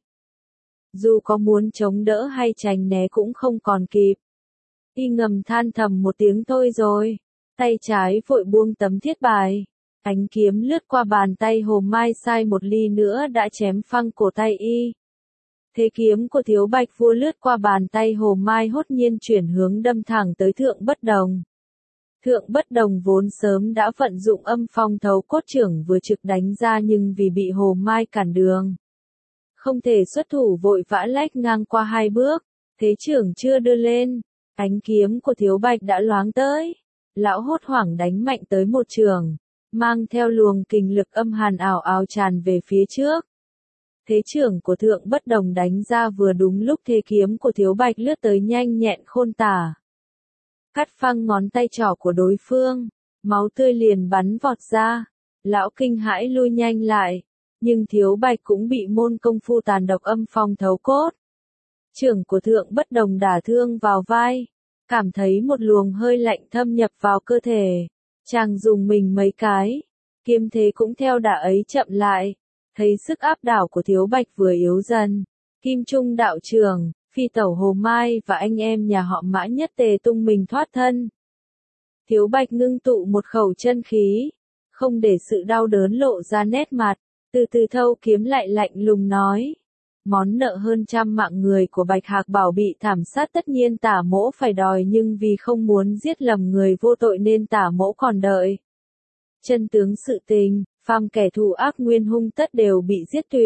Dù có muốn chống đỡ hay tránh né cũng không còn kịp. Y ngầm than thầm một tiếng thôi rồi, tay trái vội buông tấm thiết bài, ánh kiếm lướt qua bàn tay Hồ Mai sai một ly nữa đã chém phăng cổ tay y. Thế kiếm của Thiếu Bạch vua lướt qua bàn tay Hồ Mai hốt nhiên chuyển hướng đâm thẳng tới Thượng Bất Đồng. Thượng Bất Đồng vốn sớm đã vận dụng âm phong thấu cốt trưởng vừa trực đánh ra nhưng vì bị Hồ Mai cản đường, không thể xuất thủ, vội vã lách ngang qua hai bước, thế trưởng chưa đưa lên. Ánh kiếm của Thiếu Bạch đã loáng tới, lão hốt hoảng đánh mạnh tới một trường, mang theo luồng kình lực âm hàn ảo ảo tràn về phía trước. Thế trưởng của Thượng Bất Đồng đánh ra vừa đúng lúc thế kiếm của Thiếu Bạch lướt tới nhanh nhẹn khôn tả. Cắt phăng ngón tay trỏ của đối phương, máu tươi liền bắn vọt ra, lão kinh hãi lui nhanh lại, nhưng Thiếu Bạch cũng bị môn công phu tàn độc âm phong thấu cốt. Trưởng của Thượng Bất Đồng đả thương vào vai, cảm thấy một luồng hơi lạnh thâm nhập vào cơ thể, chàng dùng mình mấy cái, kiếm thế cũng theo đà ấy chậm lại, thấy sức áp đảo của Thiếu Bạch vừa yếu dần, Kim Trung đạo trưởng, Phi tẩu Hồ Mai và anh em nhà họ Mã nhất tề tung mình thoát thân. Thiếu Bạch ngưng tụ một khẩu chân khí, không để sự đau đớn lộ ra nét mặt, từ từ thâu kiếm lại lạnh lùng nói. Món nợ hơn trăm mạng người của Bạch Hạc Bảo bị thảm sát tất nhiên tả mỗ phải đòi, nhưng vì không muốn giết lầm người vô tội nên tả mỗ còn đợi. Chân tướng sự tình, phàm kẻ thù ác nguyên hung tất đều bị giết tuyệt,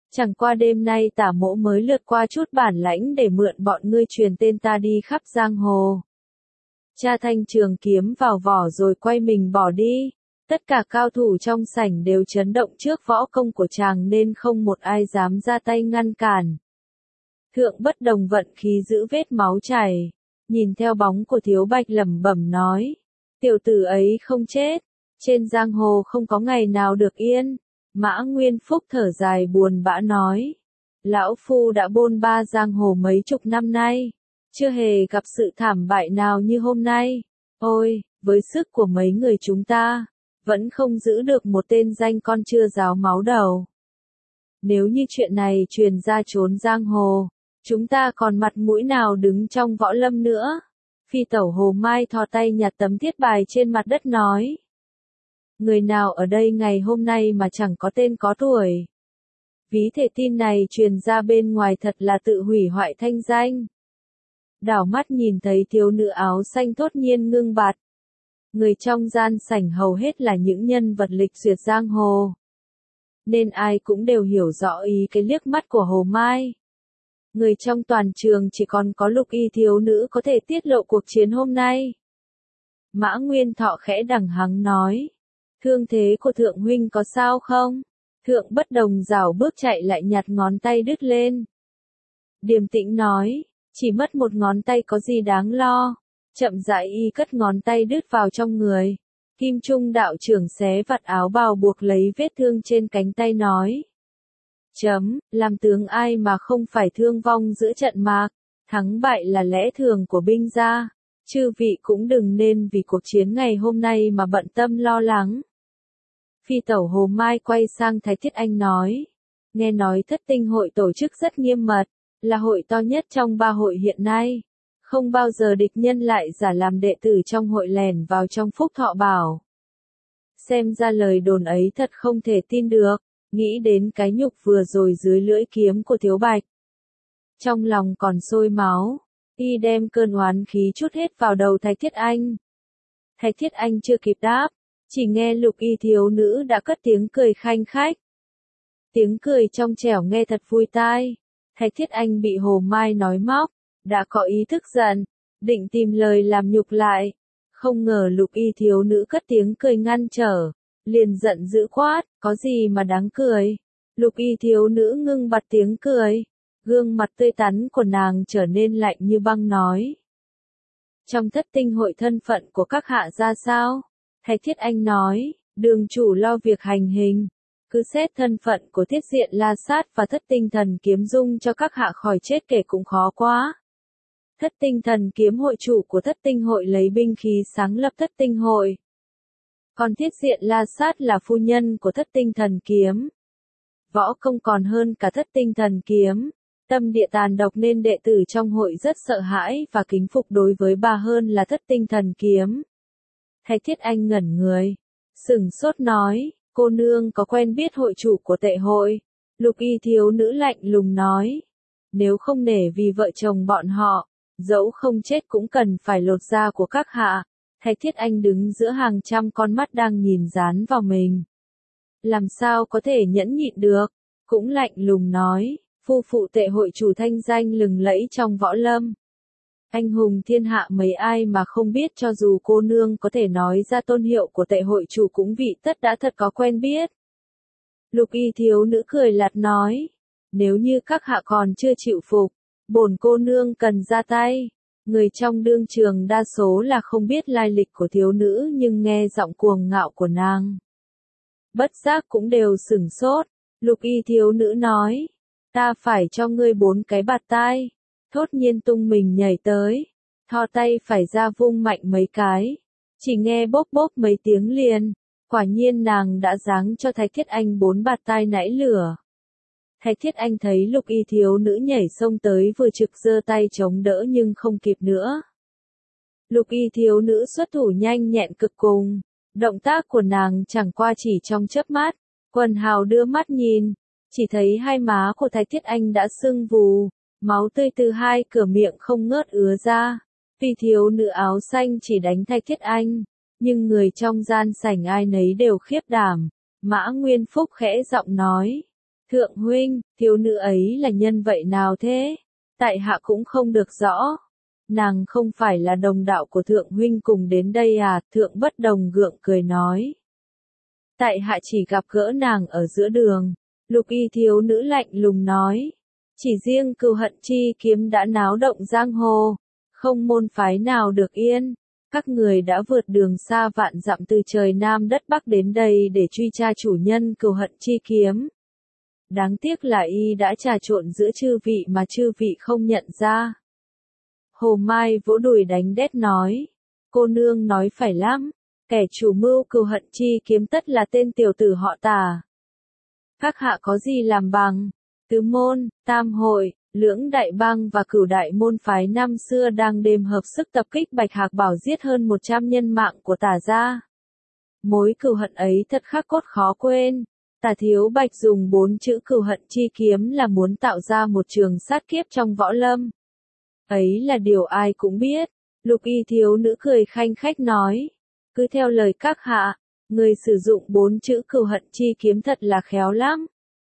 Chẳng qua đêm nay tả mỗ mới lượt qua chút bản lãnh để mượn bọn ngươi truyền tên ta đi khắp giang hồ. Cha thanh trường kiếm vào vỏ rồi quay mình bỏ đi. Tất cả cao thủ trong sảnh đều chấn động trước võ công của chàng nên không một ai dám ra tay ngăn cản. Thượng Bất Đồng vận khí giữ vết máu chảy, nhìn theo bóng của Thiếu Bạch lẩm bẩm nói, tiểu tử ấy không chết, trên giang hồ không có ngày nào được yên. Mã Nguyên Phúc thở dài buồn bã nói, lão phu đã bôn ba giang hồ mấy chục năm nay, chưa hề gặp sự thảm bại nào như hôm nay. Ôi, với sức của mấy người chúng ta, vẫn không giữ được một tên danh con chưa ráo máu đầu. Nếu như chuyện này truyền ra trốn giang hồ, chúng ta còn mặt mũi nào đứng trong võ lâm nữa. Phi tẩu Hồ Mai thò tay nhặt tấm thiết bài trên mặt đất nói. Người nào ở đây ngày hôm nay mà chẳng có tên có tuổi. Ví thể tin này truyền ra bên ngoài thật là tự hủy hoại thanh danh. Đảo mắt nhìn thấy thiếu nữ áo xanh thốt nhiên ngưng bặt. Người trong gian sảnh hầu hết là những nhân vật lịch duyệt giang hồ. Nên ai cũng đều hiểu rõ ý cái liếc mắt của Hồ Mai. Người trong toàn trường chỉ còn có Lục Y thiếu nữ có thể tiết lộ cuộc chiến hôm nay. Mã Nguyên Thọ khẽ đằng hắng nói. Thương thế của Thượng huynh có sao không? Thượng Bất Đồng rảo bước chạy lại nhặt ngón tay đứt lên. Điềm tĩnh nói, chỉ mất một ngón tay có gì đáng lo. Chậm rãi y cất ngón tay đứt vào trong người. Kim Trung đạo trưởng xé vạt áo bào buộc lấy vết thương trên cánh tay nói. Chấm, làm tướng ai mà không phải thương vong giữa trận mạc, thắng bại là lẽ thường của binh gia, chư vị cũng đừng nên vì cuộc chiến ngày hôm nay mà bận tâm lo lắng. Phi tẩu Hồ Mai quay sang Thái Thiết Anh nói, nghe nói Thất Tinh hội tổ chức rất nghiêm mật, là hội to nhất trong ba hội hiện nay, không bao giờ địch nhân lại giả làm đệ tử trong hội lèn vào trong Phúc Thọ Bảo. Xem ra lời đồn ấy thật không thể tin được. Nghĩ đến cái nhục vừa rồi dưới lưỡi kiếm của Thiếu Bạch. Trong lòng còn sôi máu, y đem cơn oán khí trút hết vào đầu Thái Thiết Anh. Thái Thiết Anh chưa kịp đáp, chỉ nghe Lục Y thiếu nữ đã cất tiếng cười khanh khách. Tiếng cười trong trẻo nghe thật vui tai. Thái Thiết Anh bị Hồ Mai nói móc, đã có ý thức giận, định tìm lời làm nhục lại. Không ngờ Lục Y thiếu nữ cất tiếng cười ngăn trở. Liền giận dữ quát, có gì mà đáng cười. Lục Y thiếu nữ ngưng bặt tiếng cười. Gương mặt tươi tắn của nàng trở nên lạnh như băng nói. Trong Thất Tinh hội thân phận của các hạ ra sao? Thái Thiết Anh nói, đường chủ lo việc hành hình. Cứ xét thân phận của Thiết Diện La Sát và Thất Tinh thần kiếm dung cho các hạ khỏi chết kể cũng khó quá. Thất Tinh thần kiếm hội chủ của Thất Tinh hội lấy binh khí sáng lập Thất Tinh hội. Còn Thiết Diện La Sát là phu nhân của Thất Tinh thần kiếm. Võ công còn hơn cả Thất Tinh thần kiếm. Tâm địa tàn độc nên đệ tử trong hội rất sợ hãi và kính phục đối với bà hơn là Thất Tinh thần kiếm. Thái Thiết Anh ngẩn người, sửng sốt nói, cô nương có quen biết hội chủ của tệ hội. Lục Y thiếu nữ lạnh lùng nói, nếu không nể vì vợ chồng bọn họ, dẫu không chết cũng cần phải lột da của các hạ. Thái Thiết Anh đứng giữa hàng trăm con mắt đang nhìn dán vào mình. Làm sao có thể nhẫn nhịn được, cũng lạnh lùng nói, phu phụ tệ hội chủ thanh danh lừng lẫy trong võ lâm. Anh hùng thiên hạ mấy ai mà không biết, cho dù cô nương có thể nói ra tôn hiệu của tệ hội chủ cũng vị tất đã thật có quen biết. Lục Y thiếu nữ cười lạt nói, nếu như các hạ còn chưa chịu phục, bổn cô nương cần ra tay. Người trong đương trường đa số là không biết lai lịch của thiếu nữ nhưng nghe giọng cuồng ngạo của nàng. Bất giác cũng đều sửng sốt. Lục Y thiếu nữ nói, ta phải cho ngươi bốn cái bạt tai. Thốt nhiên tung mình nhảy tới, thò tay phải ra vung mạnh mấy cái. Chỉ nghe bốp bốp mấy tiếng liền, quả nhiên nàng đã giáng cho Thái Thiết Anh bốn bạt tai nãy lửa. Thái Thiết Anh thấy Lục Y thiếu nữ nhảy xông tới vừa trực giơ tay chống đỡ nhưng không kịp nữa. Lục Y thiếu nữ xuất thủ nhanh nhẹn cực cùng, động tác của nàng chẳng qua chỉ trong chớp mắt. Quần hào đưa mắt nhìn, chỉ thấy hai má của Thái Thiết Anh đã sưng vù, máu tươi từ hai cửa miệng không ngớt ứa ra. Tuy thiếu nữ áo xanh chỉ đánh Thái Thiết Anh, nhưng người trong gian sảnh ai nấy đều khiếp đảm. Mã Nguyên Phúc khẽ giọng nói, Thượng huynh, thiếu nữ ấy là nhân vậy nào thế? Tại hạ cũng không được rõ. Nàng không phải là đồng đạo của thượng huynh cùng đến đây à? Thượng bất đồng gượng cười nói. Tại hạ chỉ gặp gỡ nàng ở giữa đường. Lục y thiếu nữ lạnh lùng nói. Chỉ riêng Cừu Hận Chi kiếm đã náo động giang hồ. Không môn phái nào được yên. Các người đã vượt đường xa vạn dặm từ trời Nam đất Bắc đến đây để truy tra chủ nhân Cừu Hận Chi kiếm. Đáng tiếc là y đã trà trộn giữa chư vị mà chư vị không nhận ra. Hồ Mai vỗ đùi đánh đét nói. Cô nương nói phải lắm. Kẻ chủ mưu Cừu Hận Chi kiếm tất là tên tiểu tử họ Tả. Các hạ có gì làm bằng? Tứ môn, tam hội, lưỡng đại bang và cửu đại môn phái năm xưa đang đêm hợp sức tập kích Bạch Hạc Bảo giết hơn một trăm nhân mạng của Tả gia. Mối cừu hận ấy thật khắc cốt khó quên. Tả Thiếu Bạch dùng bốn chữ Cừu Hận Chi kiếm là muốn tạo ra một trường sát kiếp trong võ lâm. Ấy là điều ai cũng biết. Lục y thiếu nữ cười khanh khách nói. Cứ theo lời các hạ, người sử dụng bốn chữ Cừu Hận Chi kiếm thật là khéo lắm.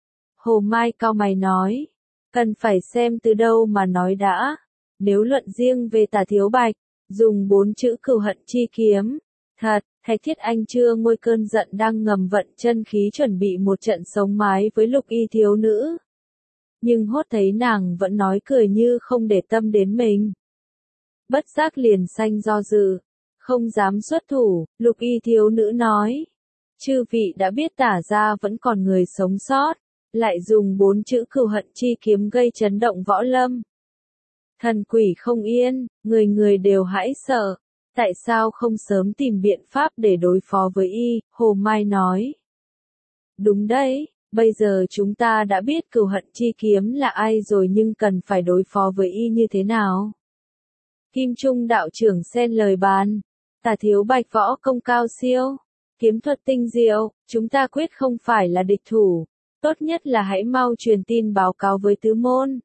Hồ Mai cau mày nói. Cần phải xem từ đâu mà nói đã. Nếu luận riêng về Tả Thiếu Bạch, dùng bốn chữ Cừu Hận Chi kiếm. Thật, Thạch Thiết Anh chưa nguôi cơn giận đang ngầm vận chân khí chuẩn bị một trận sống mái với lục y thiếu nữ. Nhưng hốt thấy nàng vẫn nói cười như không để tâm đến mình. Bất giác liền sanh do dự. Không dám xuất thủ, lục y thiếu nữ nói. Chư vị đã biết Tả gia vẫn còn người sống sót. Lại dùng bốn chữ Cừu Hận Chi kiếm gây chấn động võ lâm. Thần quỷ không yên, người người đều hãi sợ. Tại sao không sớm tìm biện pháp để đối phó với y? Hồ Mai nói. Đúng đấy, bây giờ chúng ta đã biết Cừu Hận Chi kiếm là ai rồi nhưng cần phải đối phó với y như thế nào? Kim Trung đạo trưởng xen lời bàn. Tả Thiếu Bạch võ công cao siêu, kiếm thuật tinh diệu, chúng ta quyết không phải là địch thủ. Tốt nhất là hãy mau truyền tin báo cáo với tứ môn,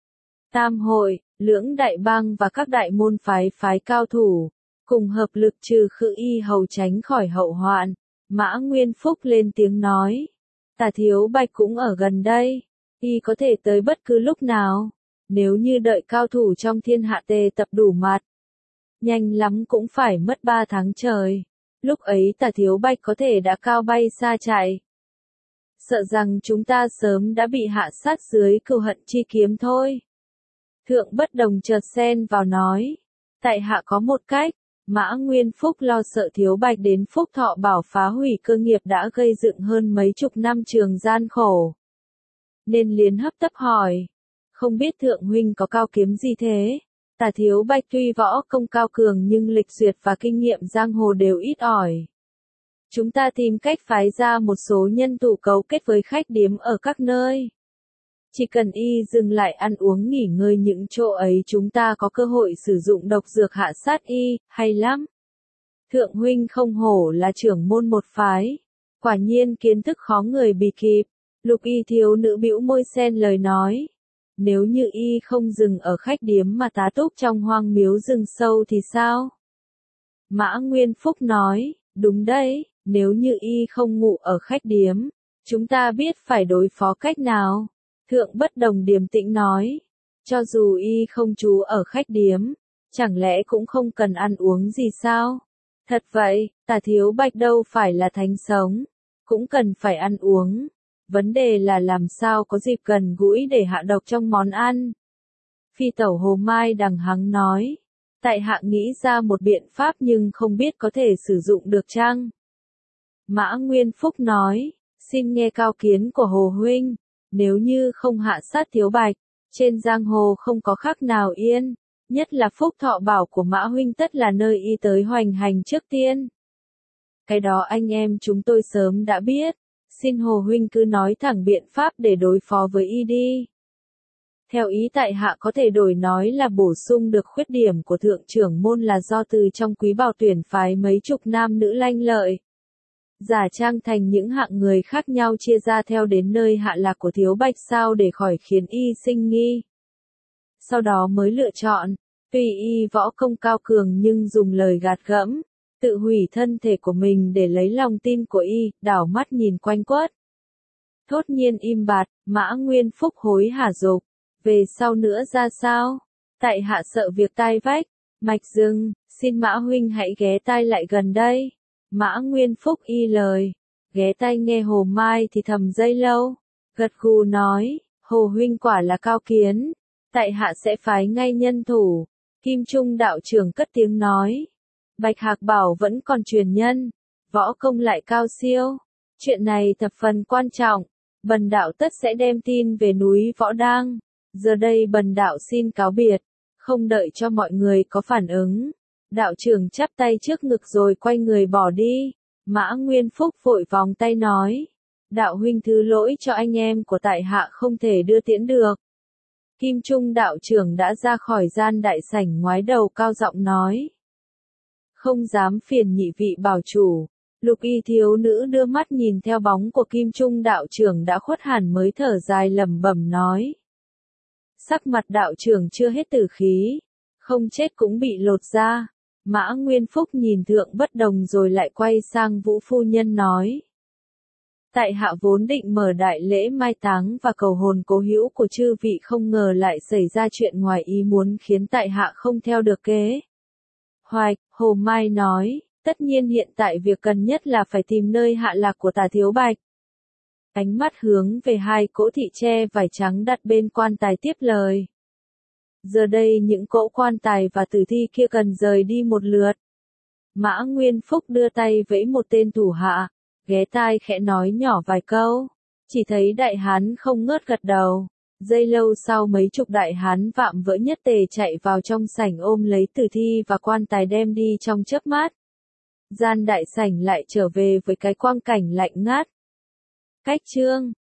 tam hội, lưỡng đại bang và các đại môn phái phái cao thủ, cùng hợp lực trừ khử y hầu tránh khỏi hậu hoạn. Mã Nguyên Phúc lên tiếng nói. Tả Thiếu Bạch cũng ở gần đây, y có thể tới bất cứ lúc nào. Nếu như đợi cao thủ trong thiên hạ tề tập đủ mặt, nhanh lắm cũng phải mất ba tháng trời. Lúc ấy Tả Thiếu Bạch có thể đã cao bay xa chạy. Sợ rằng chúng ta sớm đã bị hạ sát dưới Cừu Hận Chi kiếm thôi. Thượng bất đồng chợt xen vào nói. Tại hạ có một cách. Mã Nguyên Phúc lo sợ Thiếu Bạch đến Phúc Thọ Bảo phá hủy cơ nghiệp đã gây dựng hơn mấy chục năm trường gian khổ. Nên liền hấp tấp hỏi. Không biết thượng huynh có cao kiếm gì thế? Tả Thiếu Bạch tuy võ công cao cường nhưng lịch duyệt và kinh nghiệm giang hồ đều ít ỏi. Chúng ta tìm cách phái ra một số nhân thủ cấu kết với khách điếm ở các nơi. Chỉ cần y dừng lại ăn uống nghỉ ngơi những chỗ ấy chúng ta có cơ hội sử dụng độc dược hạ sát y, hay lắm. Thượng huynh không hổ là trưởng môn một phái. Quả nhiên kiến thức khó người bì kịp. Lục y thiếu nữ bĩu môi xen lời nói. Nếu như y không dừng ở khách điếm mà tá túc trong hoang miếu rừng sâu thì sao? Mã Nguyên Phúc nói, đúng đấy, nếu như y không ngủ ở khách điếm, chúng ta biết phải đối phó cách nào. Thượng bất đồng điềm tĩnh nói, cho dù y không trú ở khách điếm, chẳng lẽ cũng không cần ăn uống gì sao? Thật vậy, Tả Thiếu Bạch đâu phải là thánh sống, cũng cần phải ăn uống. Vấn đề là làm sao có dịp gần gũi để hạ độc trong món ăn. Phi tẩu Hồ Mai đằng hắng nói, tại hạ nghĩ ra một biện pháp nhưng không biết có thể sử dụng được chăng? Mã Nguyên Phúc nói, xin nghe cao kiến của Hồ huynh. Nếu như không hạ sát Thiếu Bạch, trên giang hồ không có khác nào yên, nhất là Phúc Thọ Bảo của Mã huynh tất là nơi y tới hoành hành trước tiên. Cái đó anh em chúng tôi sớm đã biết, xin Hồ huynh cứ nói thẳng biện pháp để đối phó với y đi. Theo ý tại hạ có thể đổi nói là bổ sung được khuyết điểm của thượng trưởng môn là do từ trong quý bào tuyển phái mấy chục nam nữ lanh lợi. Giả trang thành những hạng người khác nhau chia ra theo đến nơi hạ lạc của Thiếu Bạch sao để khỏi khiến y sinh nghi. Sau đó mới lựa chọn, tuy y võ công cao cường nhưng dùng lời gạt gẫm, tự hủy thân thể của mình để lấy lòng tin của y, đảo mắt nhìn quanh quất. Thốt nhiên im bặt, Mã Nguyên Phúc hối hả dục. Về sau nữa ra sao? Tại hạ sợ việc tai vách. Mạch Dừng, xin Mã huynh hãy ghé tai lại gần đây. Mã Nguyên Phúc y lời. Ghé tai nghe Hồ Mai thì thầm giây lâu. Gật gù nói, Hồ huynh quả là cao kiến. Tại hạ sẽ phái ngay nhân thủ. Kim Trung đạo trưởng cất tiếng nói. Bạch Hạc bảo vẫn còn truyền nhân. Võ công lại cao siêu. Chuyện này thập phần quan trọng. Bần đạo tất sẽ đem tin về núi Võ Đang. Giờ đây bần đạo xin cáo biệt. Không đợi cho mọi người có phản ứng. Đạo trưởng chắp tay trước ngực rồi quay người bỏ đi. Mã Nguyên Phúc vội vòng tay nói. Đạo huynh thứ lỗi cho anh em của tại hạ không thể đưa tiễn được. Kim Trung đạo trưởng đã ra khỏi gian đại sảnh ngoái đầu cao giọng nói. Không dám phiền nhị vị bảo chủ. Lục y thiếu nữ đưa mắt nhìn theo bóng của Kim Trung đạo trưởng đã khuất hẳn mới thở dài lẩm bẩm nói. Sắc mặt đạo trưởng chưa hết tử khí. Không chết cũng bị lột ra. Mã Nguyên Phúc nhìn thượng bất đồng rồi lại quay sang Vũ phu nhân nói. Tại hạ vốn định mở đại lễ mai táng và cầu hồn cố hữu của chư vị, không ngờ lại xảy ra chuyện ngoài ý muốn khiến tại hạ không theo được kế hoạch. Hồ Mai nói, tất nhiên hiện tại việc cần nhất là phải tìm nơi hạ lạc của Tả Thiếu Bạch. Ánh mắt hướng về hai cỗ thị tre vải trắng đặt bên quan tài tiếp lời. Giờ đây những cỗ quan tài và tử thi kia cần rời đi một lượt. Mã Nguyên Phúc đưa tay vẫy một tên thủ hạ, ghé tai khẽ nói nhỏ vài câu. Chỉ thấy đại hán không ngớt gật đầu. Giây lâu sau mấy chục đại hán vạm vỡ nhất tề chạy vào trong sảnh ôm lấy tử thi và quan tài đem đi trong chớp mắt. Gian đại sảnh lại trở về với cái quang cảnh lạnh ngắt. Cách chương